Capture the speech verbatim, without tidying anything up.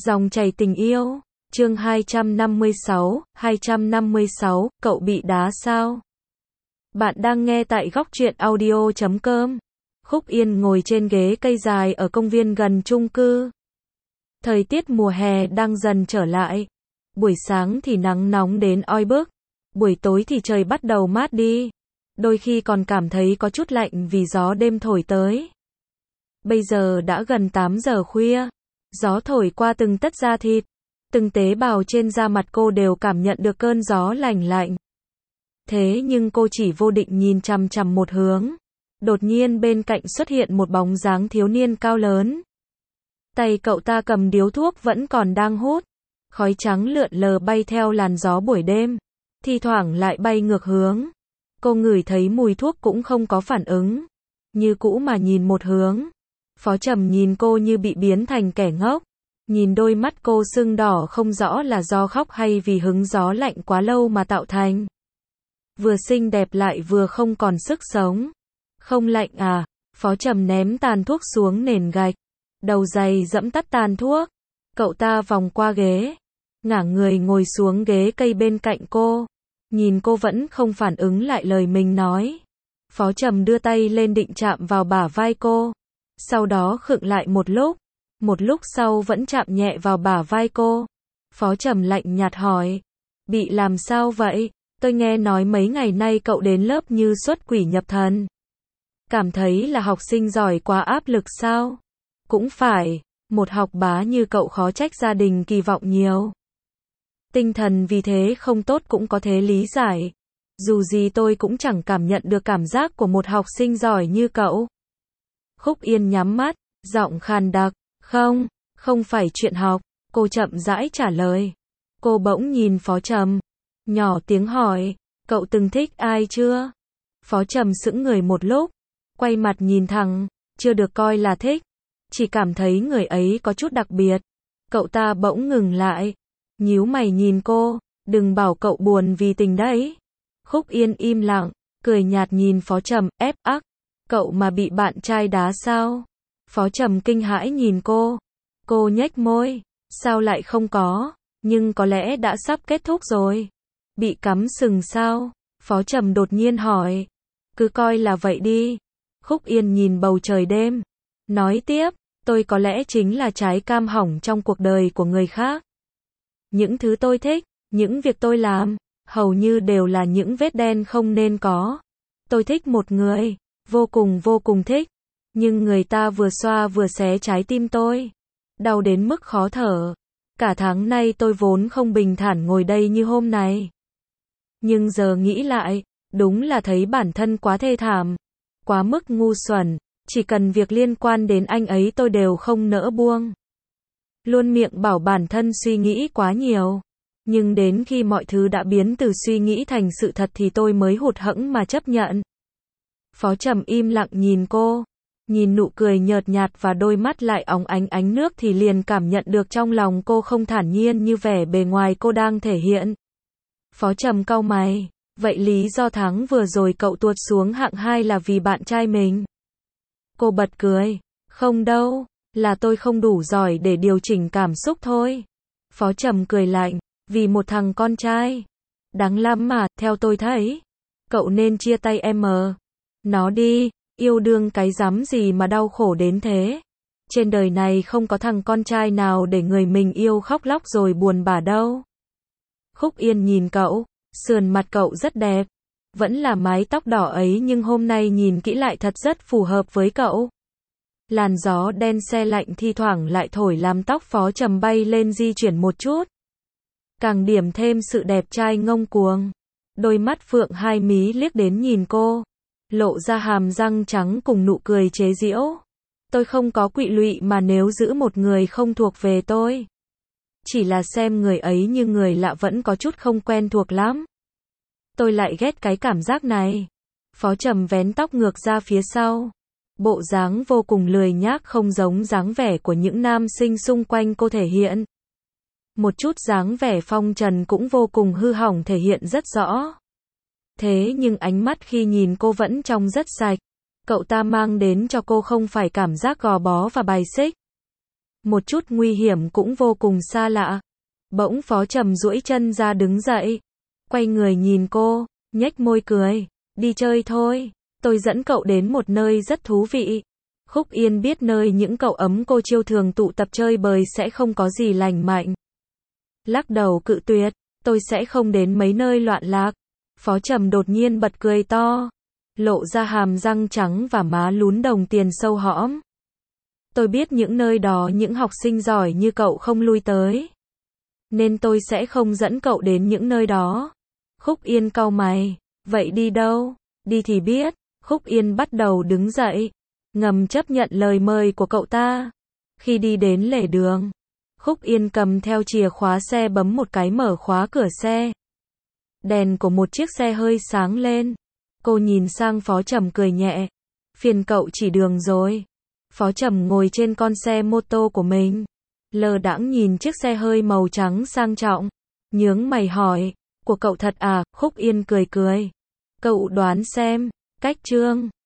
Dòng chảy tình yêu, chương hai trăm năm mươi sáu, hai trăm năm mươi sáu, cậu bị đá sao? Bạn đang nghe tại góc truyện audio chấm com. Khúc Yên ngồi trên ghế cây dài ở công viên gần chung cư. Thời tiết mùa hè đang dần trở lại. Buổi sáng thì nắng nóng đến oi bức. Buổi tối thì trời bắt đầu mát đi. Đôi khi còn cảm thấy có chút lạnh vì gió đêm thổi tới. Bây giờ đã gần tám giờ khuya. Gió thổi qua từng tấc da thịt. Từng tế bào trên da mặt cô đều cảm nhận được cơn gió lành lạnh. Thế nhưng cô chỉ vô định nhìn chằm chằm một hướng. Đột nhiên bên cạnh xuất hiện một bóng dáng thiếu niên cao lớn. Tay cậu ta cầm điếu thuốc vẫn còn đang hút. Khói trắng lượn lờ bay theo làn gió buổi đêm. Thi thoảng lại bay ngược hướng. Cô ngửi thấy mùi thuốc cũng không có phản ứng. Như cũ mà nhìn một hướng. Phó Trầm nhìn cô như bị biến thành kẻ ngốc. Nhìn đôi mắt cô sưng đỏ không rõ là do khóc hay vì hứng gió lạnh quá lâu mà tạo thành. Vừa xinh đẹp lại vừa không còn sức sống. Không lạnh à? Phó Trầm ném tàn thuốc xuống nền gạch. Đầu giày dẫm tắt tàn thuốc. Cậu ta vòng qua ghế. Ngả người ngồi xuống ghế cây bên cạnh cô. Nhìn cô vẫn không phản ứng lại lời mình nói. Phó Trầm đưa tay lên định chạm vào bả vai cô. Sau đó khựng lại một lúc. Một lúc sau vẫn chạm nhẹ vào bả vai cô. Phó Trầm lạnh nhạt hỏi. Bị làm sao vậy? Tôi nghe nói mấy ngày nay cậu đến lớp như xuất quỷ nhập thần. Cảm thấy là học sinh giỏi quá áp lực sao? Cũng phải, một học bá như cậu khó trách gia đình kỳ vọng nhiều. Tinh thần vì thế không tốt cũng có thể lý giải. Dù gì tôi cũng chẳng cảm nhận được cảm giác của một học sinh giỏi như cậu. Khúc Yên nhắm mắt, giọng khàn đặc. Không, không phải chuyện học. Cô chậm rãi trả lời. Cô bỗng nhìn Phó Trầm. Nhỏ tiếng hỏi. Cậu từng thích ai chưa? Phó Trầm sững người một lúc. Quay mặt nhìn thẳng. Chưa được coi là thích. Chỉ cảm thấy người ấy có chút đặc biệt. Cậu ta bỗng ngừng lại. Nhíu mày nhìn cô. Đừng bảo cậu buồn vì tình đấy. Khúc Yên im lặng. Cười nhạt nhìn Phó Trầm. Ép ắc. Cậu mà bị bạn trai đá sao? Phó Trầm kinh hãi nhìn cô. Cô nhếch môi. Sao lại không có? Nhưng có lẽ đã sắp kết thúc rồi. Bị cắm sừng sao? Phó Trầm đột nhiên hỏi. Cứ coi là vậy đi. Khúc Yên nhìn bầu trời đêm. Nói tiếp. Tôi có lẽ chính là trái cam hỏng trong cuộc đời của người khác. Những thứ tôi thích, những việc tôi làm, hầu như đều là những vết đen không nên có. Tôi thích một người. Vô cùng vô cùng thích. Nhưng người ta vừa xoa vừa xé trái tim tôi. Đau đến mức khó thở. Cả tháng nay tôi vốn không bình thản ngồi đây như hôm nay. Nhưng giờ nghĩ lại, đúng là thấy bản thân quá thê thảm. Quá mức ngu xuẩn. Chỉ cần việc liên quan đến anh ấy tôi đều không nỡ buông. Luôn miệng bảo bản thân suy nghĩ quá nhiều. Nhưng đến khi mọi thứ đã biến từ suy nghĩ thành sự thật thì tôi mới hụt hẫng mà chấp nhận. Phó Trầm im lặng nhìn cô. Nhìn nụ cười nhợt nhạt và đôi mắt lại óng ánh ánh nước thì liền cảm nhận được trong lòng cô không thản nhiên như vẻ bề ngoài cô đang thể hiện. Phó Trầm cau mày. Vậy lý do tháng vừa rồi cậu tuột xuống hạng hai là vì bạn trai mình? Cô bật cười. Không đâu, là tôi không đủ giỏi để điều chỉnh cảm xúc thôi. Phó Trầm cười lạnh. Vì một thằng con trai. Đáng lắm mà, theo tôi thấy. Cậu nên chia tay em. Nó đi. Yêu đương cái rắm gì mà đau khổ đến thế. Trên đời này không có thằng con trai nào để người mình yêu khóc lóc rồi buồn bã đâu. Khúc Yên nhìn cậu. Sườn mặt cậu rất đẹp. Vẫn là mái tóc đỏ ấy nhưng hôm nay nhìn kỹ lại thật rất phù hợp với cậu. Làn gió đen se lạnh thi thoảng lại thổi làm tóc Phó Trầm bay lên di chuyển một chút. Càng điểm thêm sự đẹp trai ngông cuồng. Đôi mắt phượng hai mí liếc đến nhìn cô. Lộ ra hàm răng trắng cùng nụ cười chế giễu. Tôi không có quỵ lụy mà nếu giữ một người không thuộc về tôi. Chỉ là xem người ấy như người lạ vẫn có chút không quen thuộc lắm. Tôi lại ghét cái cảm giác này. Phó Trầm vén tóc ngược ra phía sau. Bộ dáng vô cùng lười nhác không giống dáng vẻ của những nam sinh xung quanh cô thể hiện. Một chút dáng vẻ phong trần cũng vô cùng hư hỏng thể hiện rất rõ. Thế nhưng ánh mắt khi nhìn cô vẫn trong rất sạch. Cậu ta mang đến cho cô không phải cảm giác gò bó và bài xích. một chút nguy hiểm cũng vô cùng xa lạ. Bỗng Phó Trầm duỗi chân ra đứng dậy, quay người nhìn cô, nhếch môi cười, đi chơi thôi, tôi dẫn cậu đến một nơi rất thú vị. Khúc Yên biết nơi những cậu ấm cô chiêu thường tụ tập chơi bời sẽ không có gì lành mạnh. Lắc đầu cự tuyệt, tôi sẽ không đến mấy nơi loạn lạc. Phó Trầm đột nhiên bật cười to, lộ ra hàm răng trắng và má lún đồng tiền sâu hõm. Tôi biết những nơi đó những học sinh giỏi như cậu không lui tới, nên tôi sẽ không dẫn cậu đến những nơi đó. Khúc Yên cau mày, vậy đi đâu? Đi thì biết. Khúc Yên bắt đầu đứng dậy, ngầm chấp nhận lời mời của cậu ta. Khi đi đến lề đường, Khúc Yên cầm theo chìa khóa xe bấm một cái mở khóa cửa xe. Đèn của một chiếc xe hơi sáng lên. Cô nhìn sang Phó Trầm cười nhẹ, phiền cậu chỉ đường rồi. Phó Trầm ngồi trên con xe mô tô của mình, lờ đãng nhìn chiếc xe hơi màu trắng sang trọng, nhướng mày hỏi, của cậu thật à? Khúc Yên cười cười, cậu đoán xem, cách Trương